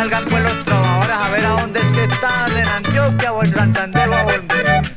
salgan pues los trovadores a ver a dónde es que están, en Antioquia o en Santander o a dónde.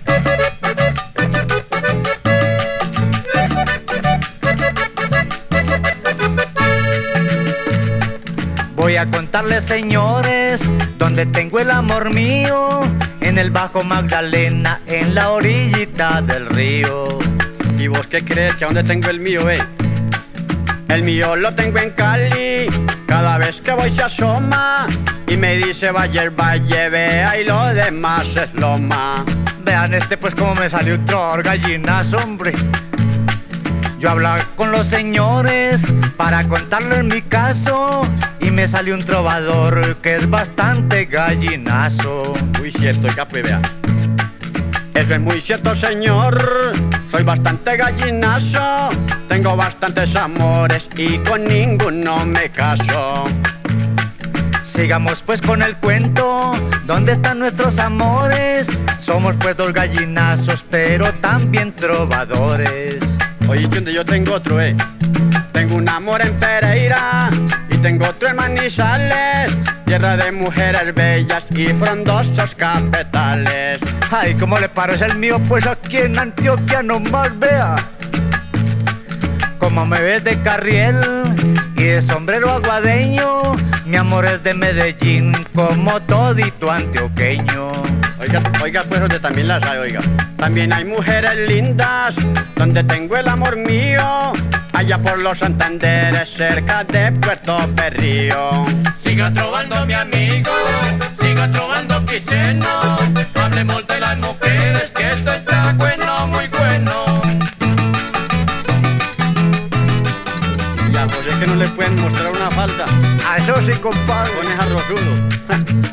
Voy a contarles, señores, donde tengo el amor mío, en el Bajo Magdalena, en la orillita del río. ¿Y vos qué crees que a dónde tengo el mío, El mío lo tengo en Cali, cada vez que voy se asoma y me dice vaya el valle, vea, y lo demás es loma. Vean pues como me salió un trovador gallinazo, hombre. Yo hablaba con los señores para contarles mi caso y me salió un trovador que es bastante gallinazo. Muy cierto, oiga, pues vea. Eso es muy cierto, señor. Soy bastante gallinazo, tengo bastantes amores y con ninguno me caso. Sigamos pues con el cuento, ¿dónde están nuestros amores? Somos pues dos gallinazos, pero también trovadores. Oye, donde yo tengo otro, Tengo un amor en Pereira y tengo otro en Manizales, tierra de mujeres bellas y frondosos cafetales. Ay, ¿cómo le parece el mío? Pues aquí en Antioquia nomás vea. Como me ves de carriel y de sombrero aguadeño, mi amor es de Medellín como todito antioqueño. Oiga, pues donde también las hay, oiga. También hay mujeres lindas, donde tengo el amor mío, allá por los Santanderes, cerca de Puerto Berrío. Siga trovando mi amigo, siga trovando quiseno, hablemos de las mujeres, que esto está bueno, muy bueno. Ya, pues es que no le pueden mostrar una falda. A eso sí, compadre. Pones arrozudo.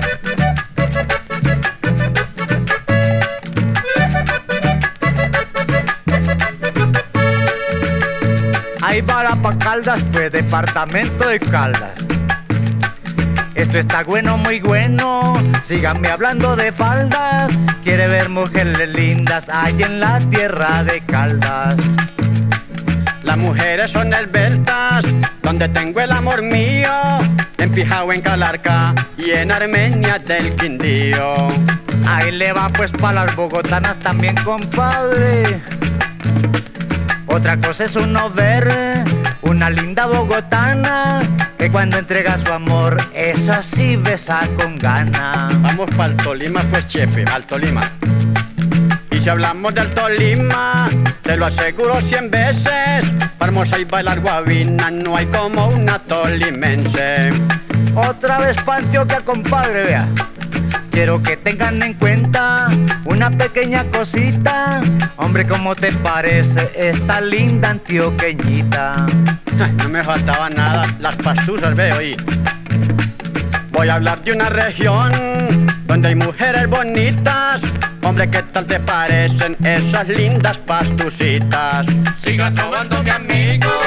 Ahí va pa' Caldas, pues, departamento de Caldas. Esto está bueno, muy bueno. Síganme hablando de faldas. Quiere ver mujeres lindas ahí en la tierra de Caldas. Las mujeres son esbeltas, donde tengo el amor mío, en Pijao, en Calarca y en Armenia del Quindío. Ahí le va pues pa' las bogotanas también, compadre. Otra cosa es uno ver una linda bogotana que cuando entrega su amor, esa sí besa con gana. Vamos pa'l Tolima pues, chefe, al Tolima. Y si hablamos del Tolima, te lo aseguro 100 veces, vamos a ir a bailar guabina, no hay como una tolimense. Otra vez pa' Antioquia, compadre, vea. Quiero que tengan en cuenta una pequeña cosita. Hombre, ¿cómo te parece esta linda antioqueñita? No me faltaba nada, las pastusas veo y voy a hablar de una región donde hay mujeres bonitas. Hombre, ¿qué tal te parecen esas lindas pastusitas? Siga trovando mi amigo,